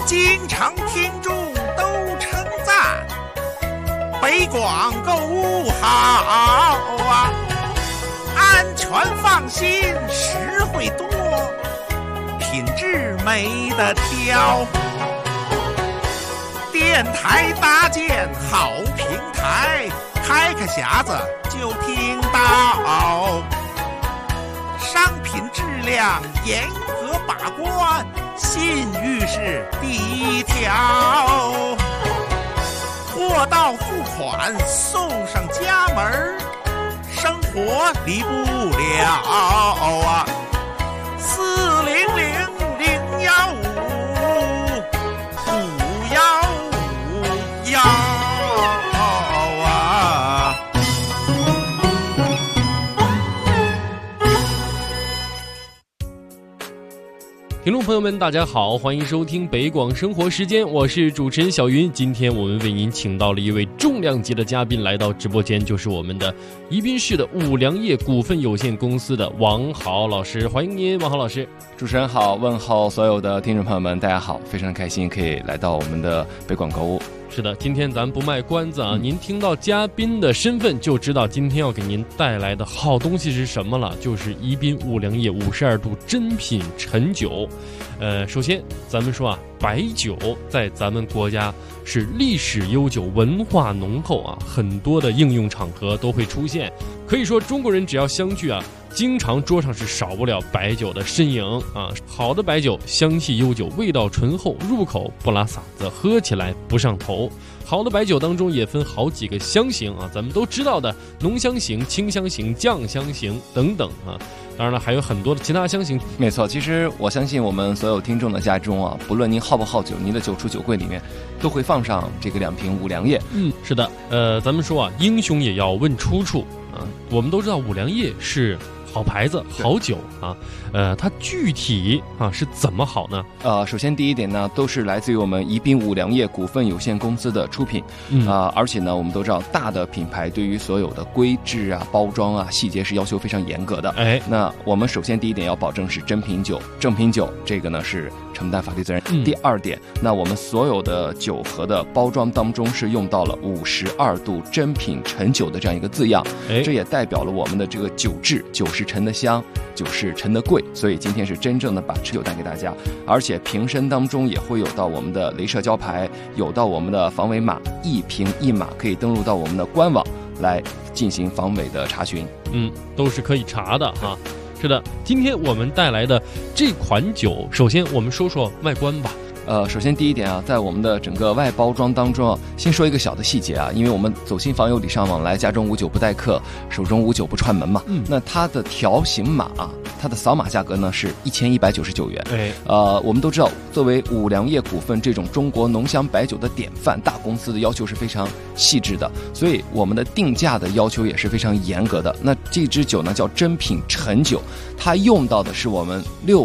经常听众都称赞，北广购物好啊，安全放心，实惠多，品质没得挑。电台搭建好平台，开个匣子就听到，商品质量严格把关，信誉是第一条，货到付款送上家门，生活离不了啊！400-015-515啊！ 听众朋友们大家好，欢迎收听北广生活时间，我是主持人小云。今天我们为您请到了一位重量级的嘉宾来到直播间，就是我们的宜宾市的五粮液股份有限公司的王豪老师，欢迎您，王豪老师。 主持人好，问候所有的听众朋友们，大家好，非常开心可以来到我们的北广购物。 是的，今天咱不卖关子啊，您听到嘉宾的身份就知道今天要给您带来的好东西是什么了，就是宜宾五粮液52度珍品陈酒。首先咱们说啊，白酒在咱们国家是历史悠久，文化浓厚啊，很多的应用场合都会出现。可以说中国人只要相聚啊，经常桌上是少不了白酒的身影啊。好的白酒香气悠久，味道醇厚，入口不拉嗓子，喝起来不上头。好的白酒当中也分好几个香型啊，咱们都知道的浓香型、清香型、酱香型等等啊。当然了，还有很多的其他香型。 没错，其实我相信我们所有听众的家中啊，不论您好不好酒，您的酒橱酒柜里面都会放上这个2瓶五粮液。 是的，咱们说啊，英雄也要问出处啊。我们都知道五粮液是好牌子、好酒啊，它具体啊是怎么好呢？ 首先第一点呢，都是来自于我们宜宾五粮液股份有限公司的出品，而且呢，我们都知道大的品牌对于所有的规制啊、包装啊、细节是要求非常严格的。那我们首先第一点要保证是真品酒，正品酒这个呢是承担法律责任。第二点，那我们所有的酒盒的包装当中是用到了52度珍品陈酒的这样一个字样，这也代表了我们的这个酒质，酒是陈的香，酒是陈的贵，所以今天是真正的把陈酒带给大家。而且瓶身当中也会有到我们的镭射胶牌，有到我们的防伪码，一瓶一码可以登录到我们的官网来进行防伪的查询。 都是可以查的哈。是的，今天我们带来的这款酒，首先我们说说外观吧。 首先第一点啊，在我们的整个外包装当中啊，先说一个小的细节啊，因为我们走亲访友礼尚往来，家中无酒不待客，手中无酒不串门嘛。那它的条形码啊，它的扫码价格呢是1199元。我们都知道，作为五粮液股份这种中国浓香白酒的典范，大公司的要求是非常细致的，所以我们的定价的要求也是非常严格的。那这支酒呢叫珍品陈酒，它用到的是我们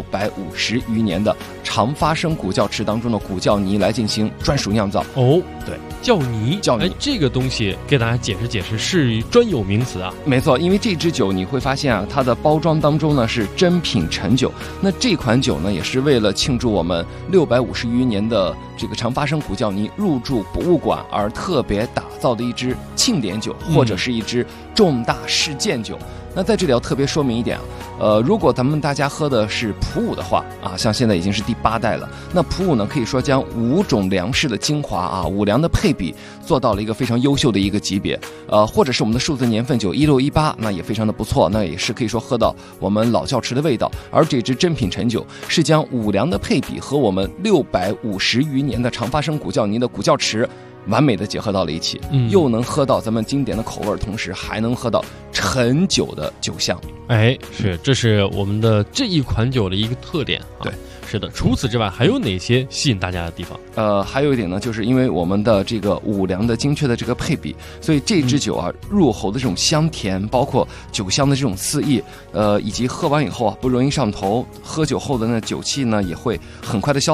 650余年的长发生古窖池当中的古窖泥来进行专属酿造。对，窖泥， 这个东西给大家解释解释，是专有名词啊。 没错，因为这支酒你会发现啊，它的包装当中呢是珍品陈酒，那这款酒呢也是为了庆祝我们650余年的这个长发生古窖泥入驻博物馆而特别打造的一支庆典酒，或者是一支重大事件酒。那在这里要特别说明一点啊，如果咱们大家喝的是普五的话啊，像现在已经是第8代了，那普五呢可以说将5种粮食的精华啊，五粮的配比做到了一个非常优秀的一个级别，或者是我们的数字年份酒1618，那也非常的不错，那也是可以说喝到我们老窖池的味道。而这支珍品陈酒是将五粮的配比和我们650余年的长发生古窖泥的古窖池完美的结合到了一起，又能喝到咱们经典的口味，同时还能喝到陈酒的酒香。 这是我们的这一款酒的一个特点啊。对，是的。除此之外，还有哪些吸引大家的地方？ 还有一点呢，就是因为我们的这个五粮的精确的这个配比，所以这支酒啊，入喉的这种香甜，包括酒香的这种肆意，以及喝完以后啊不容易上头，喝酒后的那酒气呢也会很快的消散。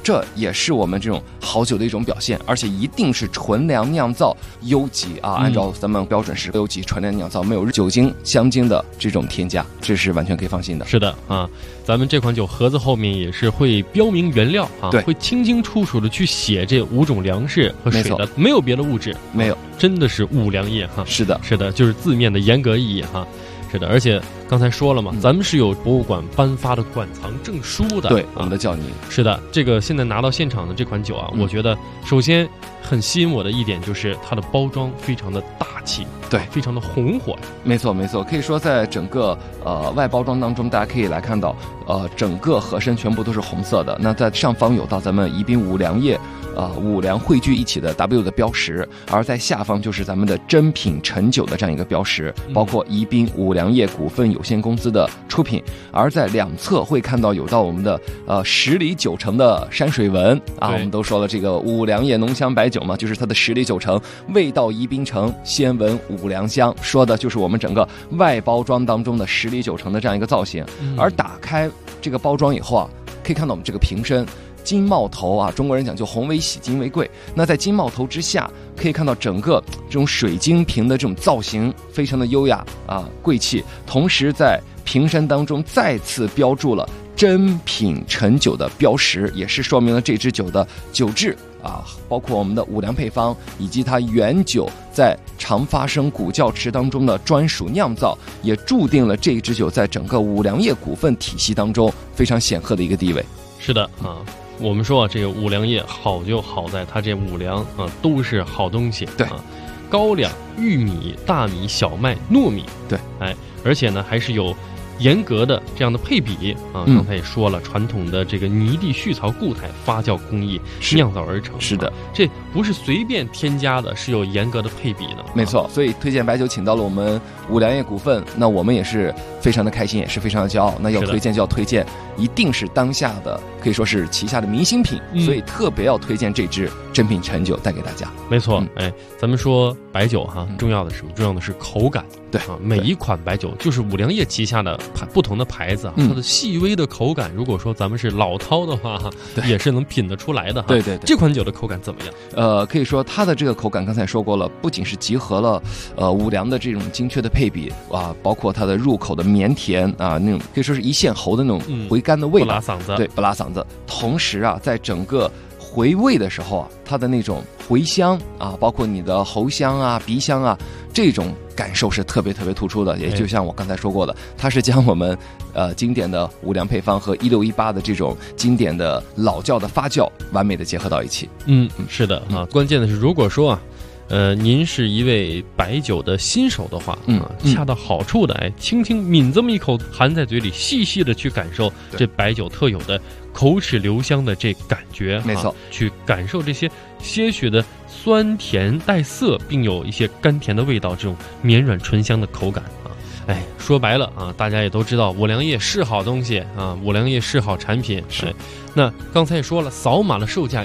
这也是我们这种好酒的一种表现，而且一定是纯粮酿造优级啊，按照咱们标准是优级纯粮酿造，没有酒精、香精的这种添加，这是完全可以放心的。 是的啊，咱们这款酒盒子后面也是会标明原料啊， 对， 会清清楚楚的去写这5种粮食和水的，没有别的物质， 没有， 真的是五粮液哈。 是的， 是的，就是字面的严格意义哈。是的，而且刚才说了嘛，咱们是有博物馆颁发的馆藏证书的， 对，我们的教拟。 是的，这个现在拿到现场的这款酒啊，我觉得首先很吸引我的一点就是它的包装非常的大气， 对， 非常的红火。 没错没错，可以说在整个外包装当中，大家可以来看到整个盒身全部都是红色的。那在上方有到咱们宜宾五粮液五粮汇聚一起的 W 的标识，而在下方就是咱们的珍品陈酒的这样一个标识，包括宜宾五粮液股份有限公司的出品。而在两侧会看到有到我们的10里9成的山水纹啊，我们都说了这个五粮液浓香白酒嘛，就是它的10里9成，味道宜宾城，先闻五粮香，说的就是我们整个外包装当中的10里9成的这样一个造型。而打开这个包装以后啊，可以看到我们这个瓶身金帽头啊，中国人讲究红为喜，金为贵。那在金帽头之下，可以看到整个这种水晶瓶的这种造型非常的优雅啊，贵气。同时在瓶身当中再次标注了珍品陈酒的标识，也是说明了这支酒的酒质啊，包括我们的五粮配方以及它原酒在长发生古窖池当中的专属酿造，也注定了这支酒在整个五粮液股份体系当中非常显赫的一个地位。 是的啊，我们说啊，这个五粮液好就好在它这五粮啊都是好东西， 对啊，高粱、玉米、大米、小麦、糯米， 对， 哎，而且呢还是有严格的这样的配比啊，刚才也说了，传统的这个泥地续槽固态发酵工艺酿造而成， 是的， 这不是随便添加的，是有严格的配比的， 没错。所以推荐白酒请到了我们五粮液股份，那我们也是非常的开心，也是非常的骄傲。那要推荐就要推荐，一定是当下的可以说是旗下的明星品，所以特别要推荐这支珍品陈酒带给大家。 没错，哎，咱们说白酒哈，重要的是什么？重要的是口感。 对啊，每一款白酒就是五粮液旗下的不同的牌子啊，它的细微的口感，如果说咱们是老饕的话哈，也是能品得出来的哈。 对对对， 这款酒的口感怎么样？ 可以说它的这个口感，刚才说过了，不仅是集合了五粮的这种精确的配比啊，包括它的入口的绵甜啊，那种可以说是一线喉的那种回甘的味道， 不拉嗓子。 对，不拉嗓子。同时啊，在整个回味的时候啊，它的那种回香啊，包括你的喉香啊、鼻香啊，这种感受是特别特别突出的。也就像我刚才说过的，它是将我们经典的五粮配方和1618的这种经典的老窖的发酵完美的结合到一起。 是的啊，关键的是如果说啊，您是一位白酒的新手的话，恰到好处的轻轻抿这么一口，含在嘴里，细细的去感受这白酒特有的口齿留香的这感觉， 没错， 去感受这些些许的酸甜带涩，并有一些甘甜的味道，这种绵软醇香的口感啊。哎，说白了啊，大家也都知道五粮液是好东西啊，五粮液是好产品。 是， 那刚才也说了，扫码的售价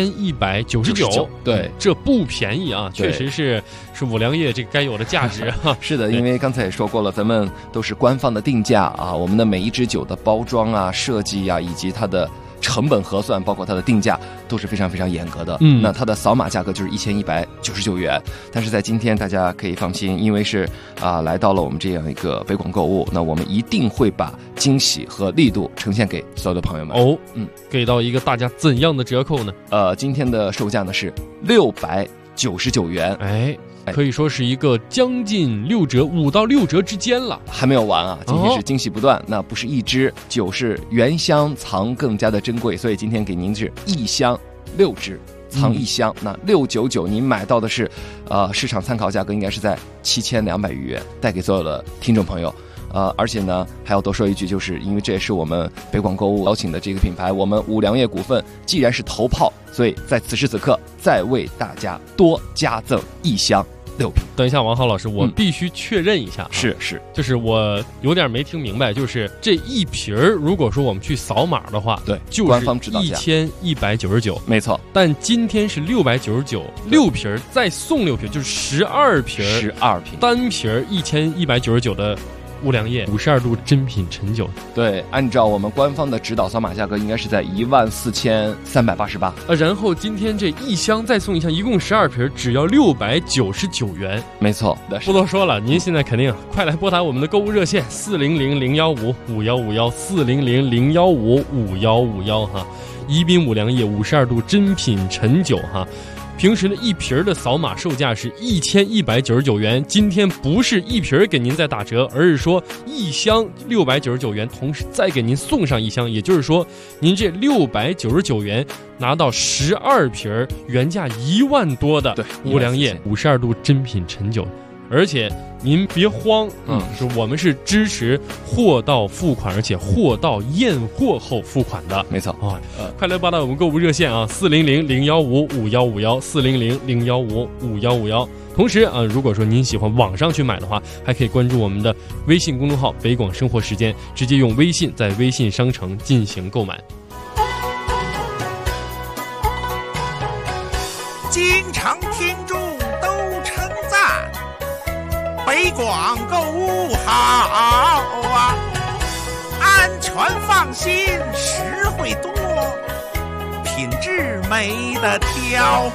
1199， 对， 这不便宜啊，确实是五粮液这该有的价值啊。 是的，因为刚才也说过了，咱们都是官方的定价啊，我们的每一支酒的包装啊、设计啊，以及它的成本核算，包括它的定价都是非常非常严格的。那它的扫码价格就是1199元。但是在今天大家可以放心，因为是来到了我们这样一个北广购物，那我们一定会把惊喜和力度呈现给所有的朋友们。 给到一个大家怎样的折扣呢？ 今天的售价呢是699元。 可以说是一个将近6折，5到6折之间了。 还没有完啊，今天是惊喜不断。那不是一支酒，是原香藏更加的珍贵，所以今天给您是一箱6支藏一箱。那699您买到的是市场参考价格应该是在7200余元，带给所有的听众朋友。而且呢，还要多说一句，就是因为这也是我们北广购物邀请的这个品牌，我们五粮液股份既然是头炮，所以在此时此刻再为大家多加赠一箱6瓶。 等一下，王浩老师，我必须确认一下， 是， 就是我有点没听明白，就是这一瓶如果说我们去扫码的话， 对， 就是官方指导价 1199， 没错。 但今天是699，6瓶再送6瓶，就是12瓶， 单瓶1199的五粮液52度真品陈酒。 对，按照我们官方的指导扫码价格，应该是在14388。 然后今天这一箱再送一箱，一共12瓶，只要699元。 没错， 不多说了，您现在肯定快来拨打我们的购物热线400-015-5151，400-015-5151哈。宜宾五粮液52度真品陈酒哈。平时呢，一瓶的扫码售价是1199元，今天不是一瓶给您再打折，而是说一箱699元，同时再给您送上一箱，也就是说，您这699元拿到12瓶原价1万多的五粮液52度真品陈酒。而且您别慌，是我们是支持货到付款，而且货到验货后付款的。 没错快来拨打我们购物热线啊，400-015-5151，400-015-5151。同时啊，如果说您喜欢网上去买的话，还可以关注我们的微信公众号北广生活时间，直接用微信在微信商城进行购买。 经常听众都称赞北广购物好啊，安全放心，实惠多，品质没得挑。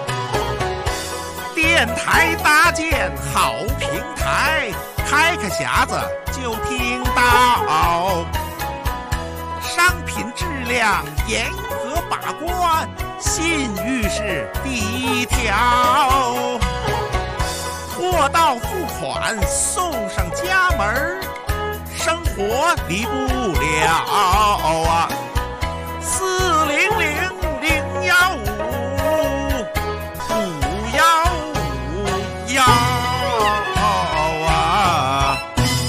电台搭建好平台，开个匣子就听到，商品质量严格把关，信誉是第一条。货到付款送上家门，生活离不了啊！400-015-5151啊！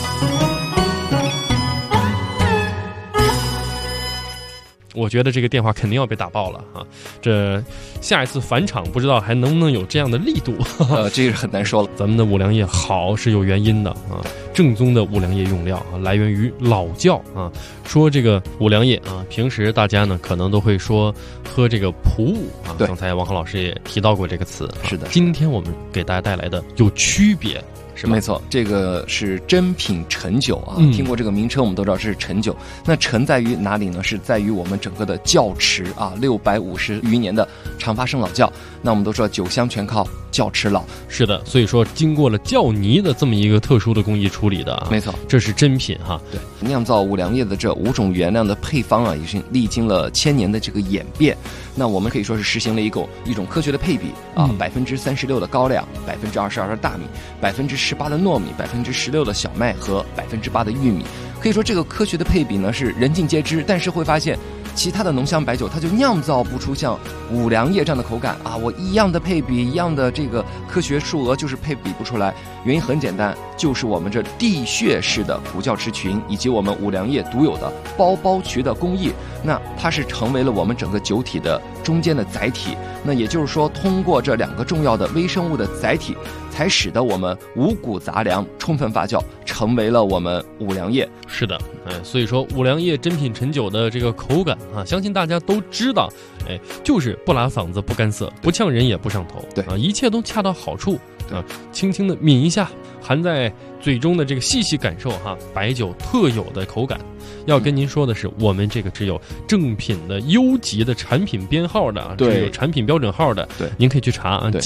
我觉得这个电话肯定要被打爆了啊！这下一次返场不知道还能不能有这样的力度？ 这个很难说了。 咱们的五粮液好是有原因的啊，正宗的五粮液用料啊，来源于老窖啊。说这个五粮液啊，平时大家呢可能都会说喝这个普五啊，刚才王浩老师也提到过这个词。 是的， 今天我们给大家带来的有区别。 没错，这个是真品陈酒啊。听过这个名称，我们都知道是陈酒。那陈在于哪里呢？是在于我们整个的窖池啊，650余年的长发生老窖。那我们都说酒香全靠窖池老。是的， 所以说经过了窖泥的这么一个特殊的工艺处理的啊。 没错， 这是真品哈。 对，酿造五粮液的这5种原料的配方啊，也是历经了1000年的这个演变。那我们可以说是实行了一种科学的配比啊，36%的高粱，22%的大米，18%的糯米，16%的小麦和8%的玉米。可以说这个科学的配比呢是人尽皆知，但是会发现其他的浓香白酒它就酿造不出像五粮液这样的口感啊！我一样的配比，一样的这个科学数额，就是配比不出来。原因很简单，就是我们这地穴式的古窖池群，以及我们五粮液独有的包渠的工艺，那它是成为了我们整个酒体的中间的载体。那也就是说，通过这2个重要的微生物的载体，才使得我们五谷杂粮充分发酵，成为了我们五粮液。 是的，所以说五粮液真品陈酒的这个口感啊，相信大家都知道，就是不拉嗓子，不干涩，不呛人也不上头， 对啊，一切都恰到好处啊，轻轻的抿一下，含在嘴中的这个细细感受哈，白酒特有的口感。要跟您说的是，我们这个只有正品的优级的产品编号的啊， 对， 有产品标准号的， 对， 您可以去查啊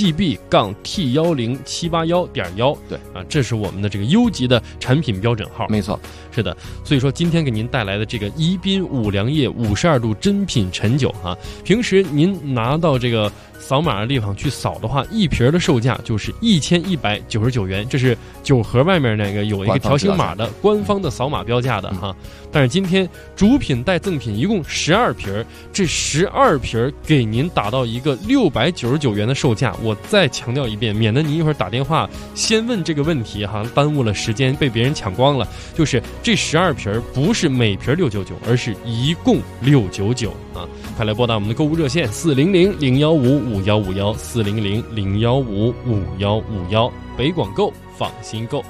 GB-T10781.1， 对啊，这是我们的这个优级的产品标准号。 没错， 是的，所以说今天给您带来的这个宜宾五粮液52度真品陈酒啊，平时您拿到这个扫码的地方去扫的话，一瓶的售价就是1199元，这是酒盒外面那个有一个条形码的官方的扫码标价的哈。但是今天主品带赠品一共12瓶，这12瓶给您打到一个699元的售价。我再强调一遍，免得您一会儿打电话先问这个问题哈，耽误了时间，被别人抢光了。就是这12瓶不是每瓶699，而是一共699啊！快来拨打我们的购物热线400-015-5151，400-015-5151，北广购放心购。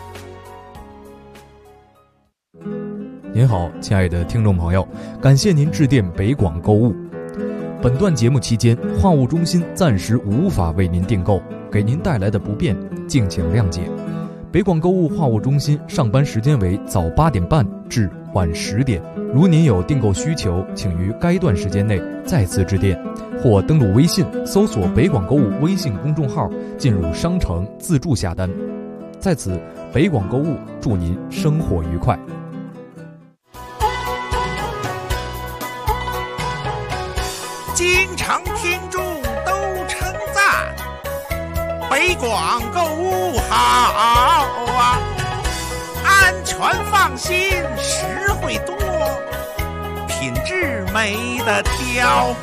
您好，亲爱的听众朋友，感谢您致电北广购物。本段节目期间，话务中心暂时无法为您订购，给您带来的不便，敬请谅解。 北广购物话务中心上班时间为早8点半至晚10点。如您有订购需求，请于该段时间内再次致电，或登录微信搜索北广购物微信公众号，进入商城自助下单。在此，北广购物祝您生活愉快。 经常听众都称赞北广购物好啊，安全放心，实惠多，品质没得挑。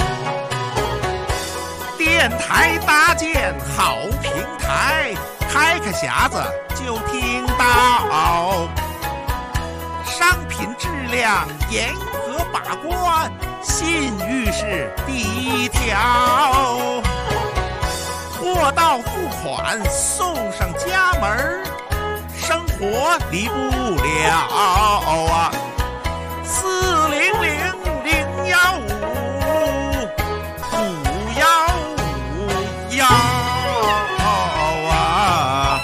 电台搭建好平台，开个匣子就听到，商品质量严格把关，信誉是第一条。货到付款送上家门，生活离不了啊！400-015-515啊！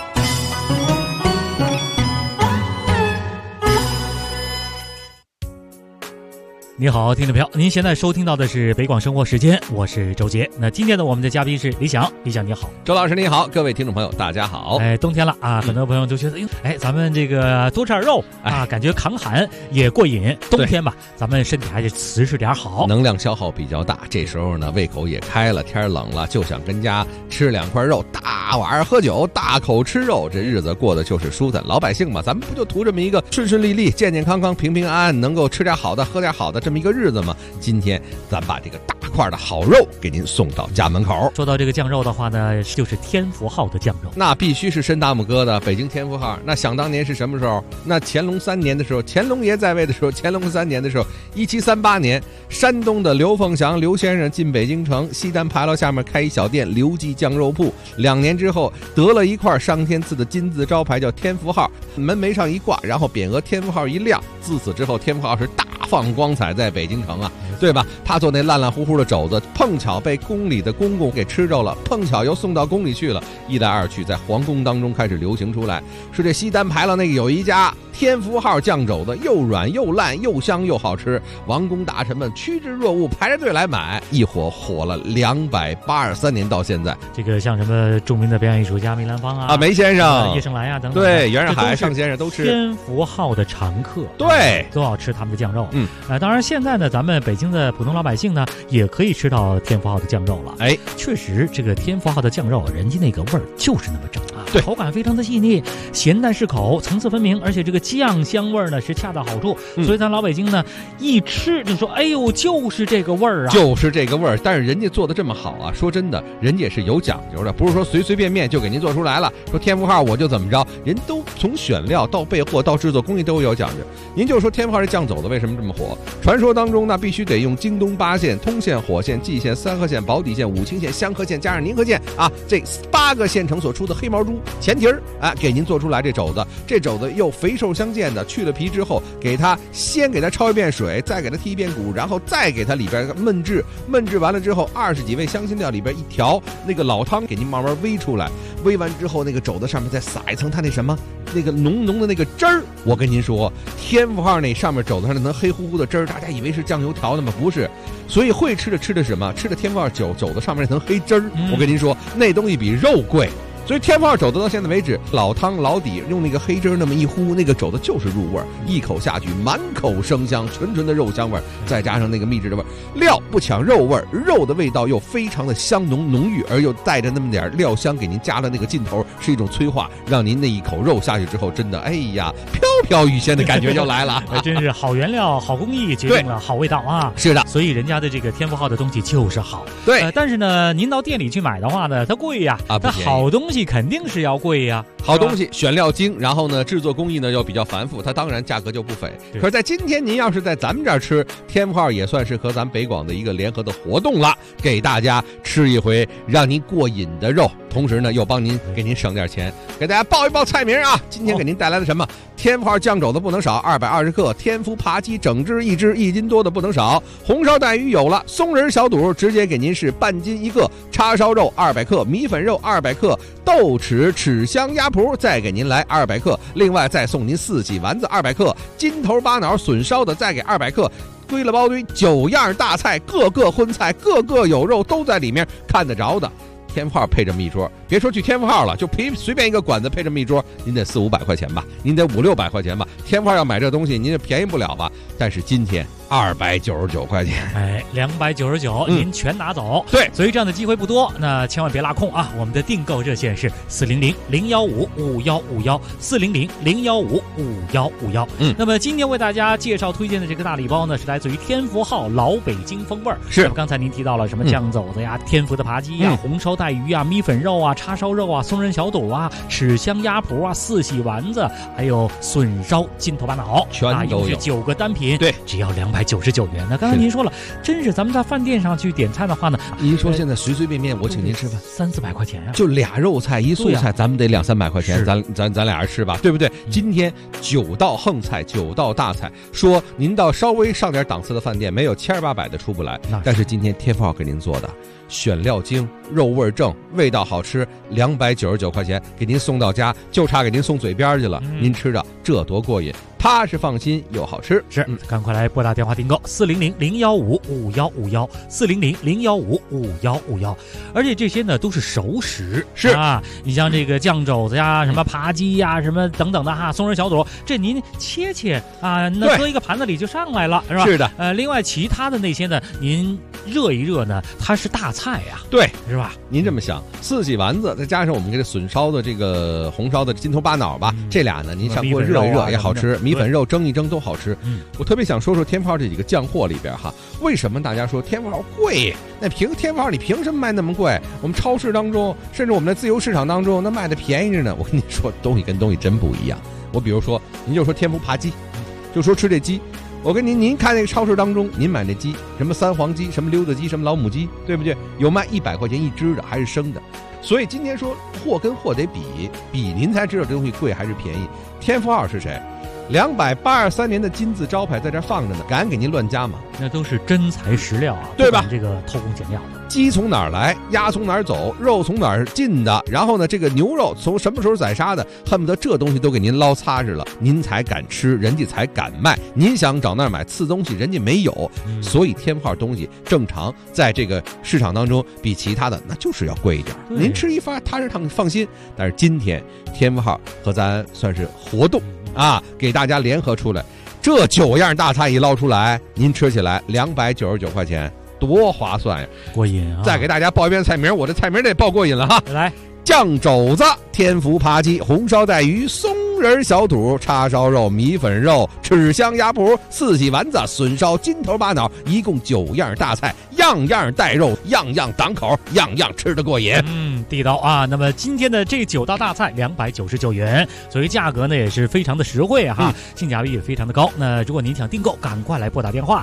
你好，听众朋友，您现在收听到的是北广生活时间，我是周杰。那今天呢，我们的嘉宾是李想，李想你好。 周老师你好，各位听众朋友大家好。 冬天了啊，很多朋友都觉得，咱们这个多吃点肉啊，感觉抗寒也过瘾。冬天吧，咱们身体还是瓷实点好， 能量消耗比较大，这时候呢胃口也开了，天冷了就想跟家吃2块肉，大晚上喝酒，大口吃肉，这日子过得就是舒坦。老百姓嘛，咱们不就图这么一个顺顺利利、健健康康、平平安安，能够吃点好的、喝点好的这么一个日子吗？今天咱把这个大块的好肉给您送到家门口。 说到这个酱肉的话呢，就是天福号的酱肉， 那必须是伸大拇哥的北京天福号。那想当年是什么时候？那乾隆3年的时候，乾隆爷在位的时候，乾隆3年的时候，1738年，山东的刘凤祥刘先生进北京城，西单牌楼下面开一小店刘记酱肉铺。2年之后得了一块上天赐的金字招牌，叫天福号，门楣上一挂，然后匾额天福号一亮。自此之后，天福号是大放光彩在北京城啊，对吧？他做那烂烂乎乎的肘子，碰巧被宫里的公公给吃着了，碰巧又送到宫里去了，一来二去，在皇宫当中开始流行出来。是这西单牌楼那个有一家天福号酱肘子，又软又烂又香又好吃，王公大臣们趋之若鹜，排着队来买，一火了283年到现在。 这个像什么著名的表演艺术家梅兰芳啊、 梅先生、 叶盛来啊等等， 对，袁世海、尚先生都吃天福号的常客， 对， 都要吃他们的酱肉。当然现在呢，咱们北京的普通老百姓呢，也可以吃到天福号的酱肉了。确实，这个天福号的酱肉，人家那个味儿就是那么正啊， 对， 口感非常的细腻，咸淡适口，层次分明，而且这个酱香味呢是恰到好处，所以咱老北京呢一吃就说，哎呦，就是这个味儿啊， 就是这个味儿。但是人家做的这么好啊，说真的，人家也是有讲究的，不是说随随便便就给您做出来了。说天福号我就怎么着，人都从选料到备货到制作工艺都有讲究。您就说天福号这酱肘子为什么这么火？传说当中呢，必须得用京东8县、通县、火县、蓟县、三河县、宝坻县、武清县、香河县加上宁河县啊，这8个县城所出的黑毛猪前蹄儿，给您做出来这肘子。这肘子又肥瘦相间的，去了皮之后，先给它焯一遍水，再给它剔一遍骨，然后再给它里边焖制完了之后，20几味香辛料里边一调，那个老汤给您慢慢煨出来，煨完之后，那个肘子上面再撒一层它那什么那个浓浓的那个汁儿。我跟您说，天福号那上面肘子上那层黑乎乎的汁儿，大家以为是酱油调的吗？不是。所以会吃的什么？吃的天福号肘子上面那层黑汁儿。我跟您说，那东西比肉贵。所以天福号肘子到现在为止，老汤老底用那个黑汁那么一呼，那个肘子就是入味儿，一口下去满口生香，纯纯的肉香味儿，再加上那个秘制的味儿，料不抢肉味儿，肉的味道又非常的香浓郁，而又带着那么点料香，给您加了那个劲头，是一种催化，让您那一口肉下去之后，真的哎呀，飘飘欲仙的感觉就来了。 真是好原料、好工艺决定了好味道啊！ 是的， 所以人家的这个天福号的东西就是好。 对， 但是呢，您到店里去买的话呢，它贵呀，它好东西肯定是要贵呀， 好东西选料精，然后呢制作工艺呢又比较繁复，它当然价格就不菲。可是在今天您要是在咱们这儿吃天福号，也算是和咱北广的一个联合的活动了，给大家吃一回让您过瘾的肉， 同时呢又给您省点钱。给大家报一报菜名啊，今天给您带来的什么？天福号酱肘子不能少，220克；天福扒鸡整只1只，1斤多的不能少。红烧带鱼有了，松仁小肚直接给您是半斤1个，叉烧肉200克，米粉肉200克，豆豉香鸭脯再给您来200克，另外再送您4喜丸子200克，金头巴脑笋烧的再给200克。堆了包堆9样大菜，个个荤菜，个个有肉，都在里面看得着的。天福号配这么一桌，别说去天福号了，就随便一个馆子配这么一桌，您得400-500块钱吧，您得500-600块钱吧。天福号要买这东西，您就便宜不了吧？但是今天299块钱， 哎，299，您全拿走。 对， 所以这样的机会不多，那千万别落空啊！我们的订购热线是400-015-5151，400-015-5151。那么今天为大家介绍推荐的这个大礼包呢，是来自于天福号老北京风味儿。 是， 那么刚才您提到了什么酱肘子呀、天福的扒鸡呀、红烧带鱼啊、米粉肉啊、叉烧肉啊、松仁小肚啊、豉香鸭脯啊、4喜丸子，还有笋烧金头巴脑， 全都有 9个单品， 对， 只要299元。那刚才您说了，真是咱们在饭店上去点餐的话呢， 您说现在随随便便我请您吃饭 300-400块钱呀， 就俩肉菜一素菜，咱们得200-300块钱，咱俩人吃吧，对不对？今天9道横菜，9道大菜，说您到稍微上点档次的饭店，没有700-800的出不来，但是今天天福号给您做的。选料精，肉味正，味道好吃，299块钱给您送到家，就差给您送嘴边去了。您吃着这多过瘾，踏实放心又好吃。 是，赶快来拨打电话订购400-015-5151，400-015-5151。而且这些呢都是熟食， 是啊，你像这个酱肘子呀、什么扒鸡呀、什么等等的哈，松仁小肚，这您切啊，那搁一个盘子里就上来了，是吧？ 是的。 另外其他的那些呢，您热一热呢，它是大菜呀， 对， 是吧？ 您这么想，4喜丸子再加上我们这个笋烧的这个红烧的金头巴脑吧，这俩呢您上锅热一热也好吃，米粉肉蒸一蒸都好吃。我特别想说说天福号这几个酱货里边哈，为什么大家说天福号贵？那天福号你凭什么卖那么贵？我们超市当中，甚至我们的自由市场当中，那卖的便宜着呢。我跟你说，东西跟东西真不一样。我比如说，您就说天福扒鸡，就说吃这鸡。我跟您看那个超市当中，您买那鸡，什么三黄鸡，什么溜达鸡，什么老母鸡，对不对？有卖100块钱一只的，还是生的。所以今天说货跟货得比，您才知道这东西贵还是便宜。天福号是谁？283年的金字招牌在这放着呢，敢给您乱加吗？ 那都是真材实料啊， 对吧？ 这个偷工减料的。 鸡从哪儿来，鸭从哪儿走，肉从哪儿进的，然后呢，这个牛肉从什么时候宰杀的，恨不得这东西都给您捞擦实了，您才敢吃，人家才敢卖。您想找那儿买次东西，人家没有，所以天福号东西正常在这个市场当中比其他的那就是要贵一点。您吃一发踏实放心。但是今天天福号和咱算是活动啊，给大家联合出来，这9样大菜一捞出来，您吃起来299块钱。多划算呀， 过瘾啊！ 再给大家报一遍菜名，我这菜名得报过瘾了哈。 来， 酱肘子、天福扒鸡、红烧带鱼、松仁小肚、叉烧肉、米粉肉、豉香鸭脯、4喜丸子、笋烧金头巴脑，一共9样大菜，样样带肉，样样挡口，样样吃得过瘾。 地道啊！那么今天的这9道大菜299元，所以价格呢也是非常的实惠哈，性价比也非常的高。那如果您想订购，赶快来拨打电话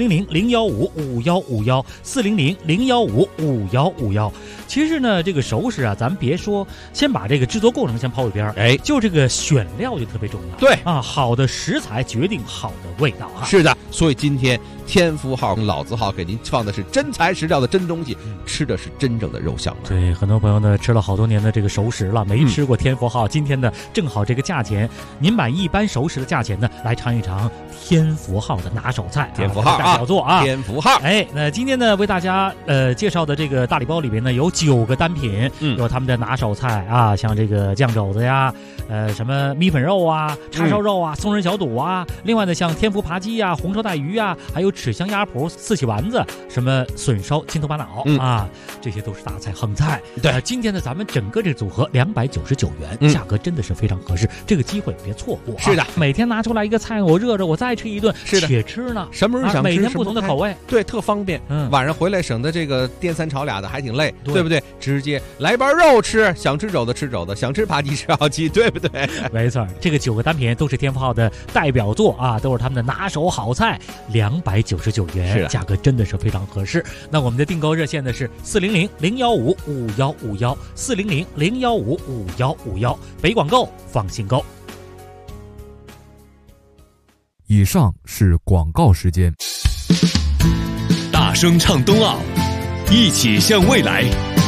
400-015-5151，400-015-5151。其实呢，这个熟食啊，咱们别说，先把这个制作过程先抛一边，就这个选料就特别重要。 对啊，好的食材决定好的味道啊。 是的，所以今天天福号、老字号给您放的是真材实料的真东西，吃的是真正的肉香味。 对，很多朋友呢吃了好多年的这个熟食了，没吃过天福号，今天呢正好这个价钱，您买一般熟食的价钱呢，来尝一尝天福号的拿手菜， 天福号代表作啊， 天福号。 那今天呢为大家介绍的这个大礼包里边呢有9个单品，有他们的拿手菜啊，像这个酱肘子呀，什么米粉肉啊、叉烧肉啊、松仁小肚啊，另外呢像天福扒鸡呀、红烧带鱼啊，还有豉香鸭脯、4喜丸子，什么笋烧金头巴脑啊，这些都是大菜横菜。 对， 今天呢咱们整个这个组合299元，价格真的是非常合适，这个机会别错过。 是的， 每天拿出来一个菜，我热着我再吃一顿， 是的， 且吃呢， 什么时候想吃， 每天不同的口味， 对，特方便。晚上回来省得这个颠3炒2的还挺累，对不对？直接来一包肉吃，想吃肘子吃肘子，想吃扒鸡吃扒鸡，对不对？ 没错，这个9个单品都是天福号的代表作啊，都是他们的拿手好菜，299 199元， 是价格真的是非常合适。那我们的订购热线呢是400-015-5151，400-015-5151，北广购，放心购。 以上是广告时间。 大声唱冬奥，一起向未来。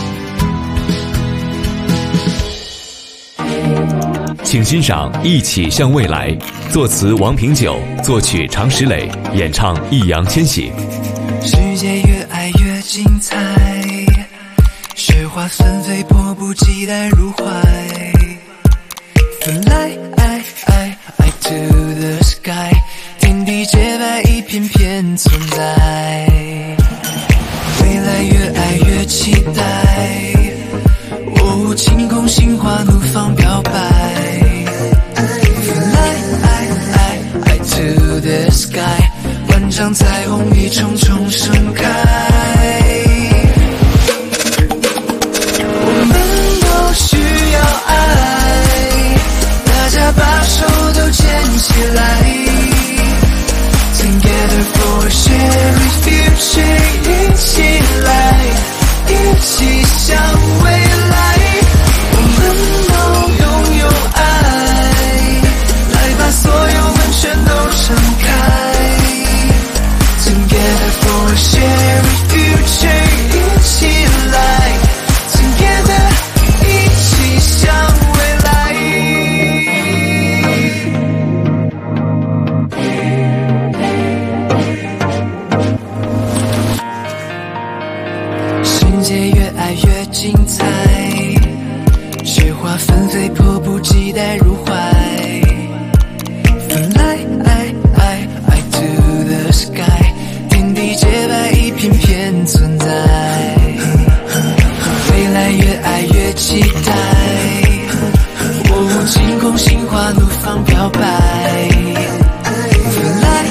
请欣赏《一起向未来》，作词王平久，作曲常石磊，演唱易烊千玺。 世界越爱越精彩，雪花纷飞，迫不及待入怀。Fly to the sky， 天地洁白，一片片存在。未来越爱越期待，晴空心花怒放表白。Fly to the sky， 万丈彩虹一重重盛开。我们都需要爱，大家把手都牵起来。Together for a shared future， 一起来，一起向未来。我们都拥有爱，来把所有门全都敞开。Together for a shared future， 一起来 Together， 一起向未来。世界越爱越精彩，雪花纷飞，迫不及待入怀。Fly to the sky， 天地洁白，一片片存在。未来越爱越期待，晴空心花怒放表白。Fly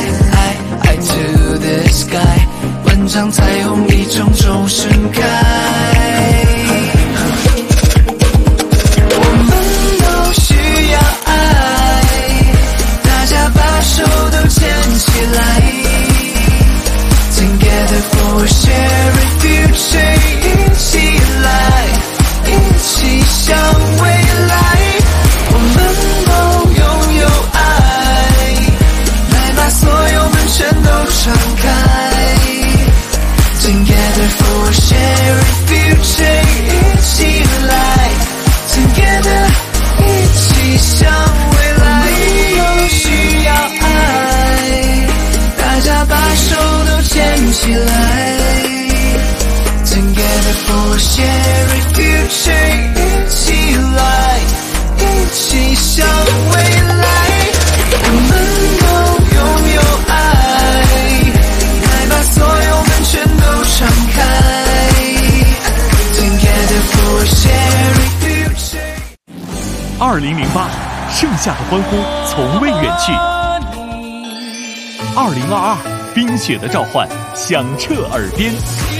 to the sky， 万丈彩虹一重重盛开。Together for a shared future， 一起来，一起向未来。我们都拥有爱，来把所有门全都敞开。Together for a shared future， 一起来 Together， 一起向未来。我们都需要爱，大家把手都牵起来。Together for a shared future， 一起来，一起向未来。我们都拥有爱，来把所有门全都敞开。Together for a shared future。 2008，盛夏的欢呼从未远去。2022，冰雪的召唤响彻耳边。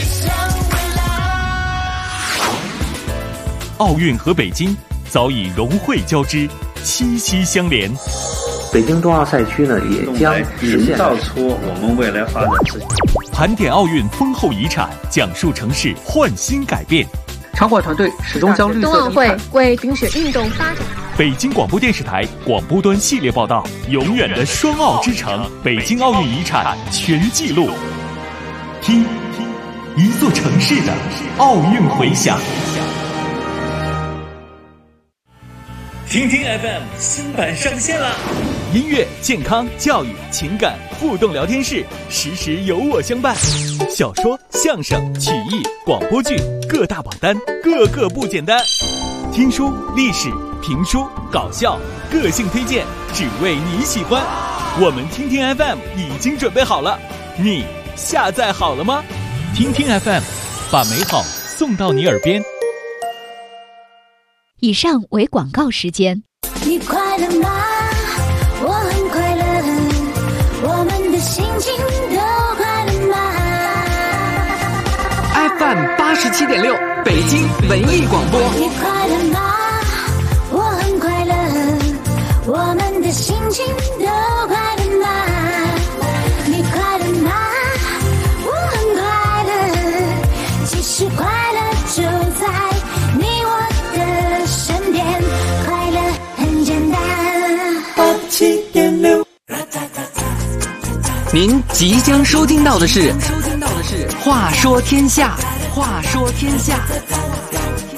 奥运和北京早已融汇交织，息息相连。 北京冬奥赛区呢，也将营造出我们未来发展之盘点奥运丰厚遗产，讲述城市焕新改变。 场馆团队始终将绿色冬奥会为冰雪运动发展。 北京广播电视台广播端系列报道，永远的双奥之城，北京奥运遗产全记录。听，一座城市的奥运回响。听听 FM 新版上线了，音乐、健康、教育、情感、互动聊天室，时时有我相伴。小说、相声、曲艺、广播剧，各大榜单，个个不简单。听书、历史、评书、搞笑，个性推荐，只为你喜欢。我们听听 FM 已经准备好了，你下载好了吗？听听 FM， 把美好送到你耳边。 以上为广告时间。 你快乐吗？我很快乐，我们的心情都快乐吗 ？FM 87.6，北京文艺广播。 你快乐吗？我很快乐，我们的心情都快乐吗？你快乐吗？ 乐就在你我的身边，快乐很简单。87.6， 您即将收听到的是《话说天下》，话说天下。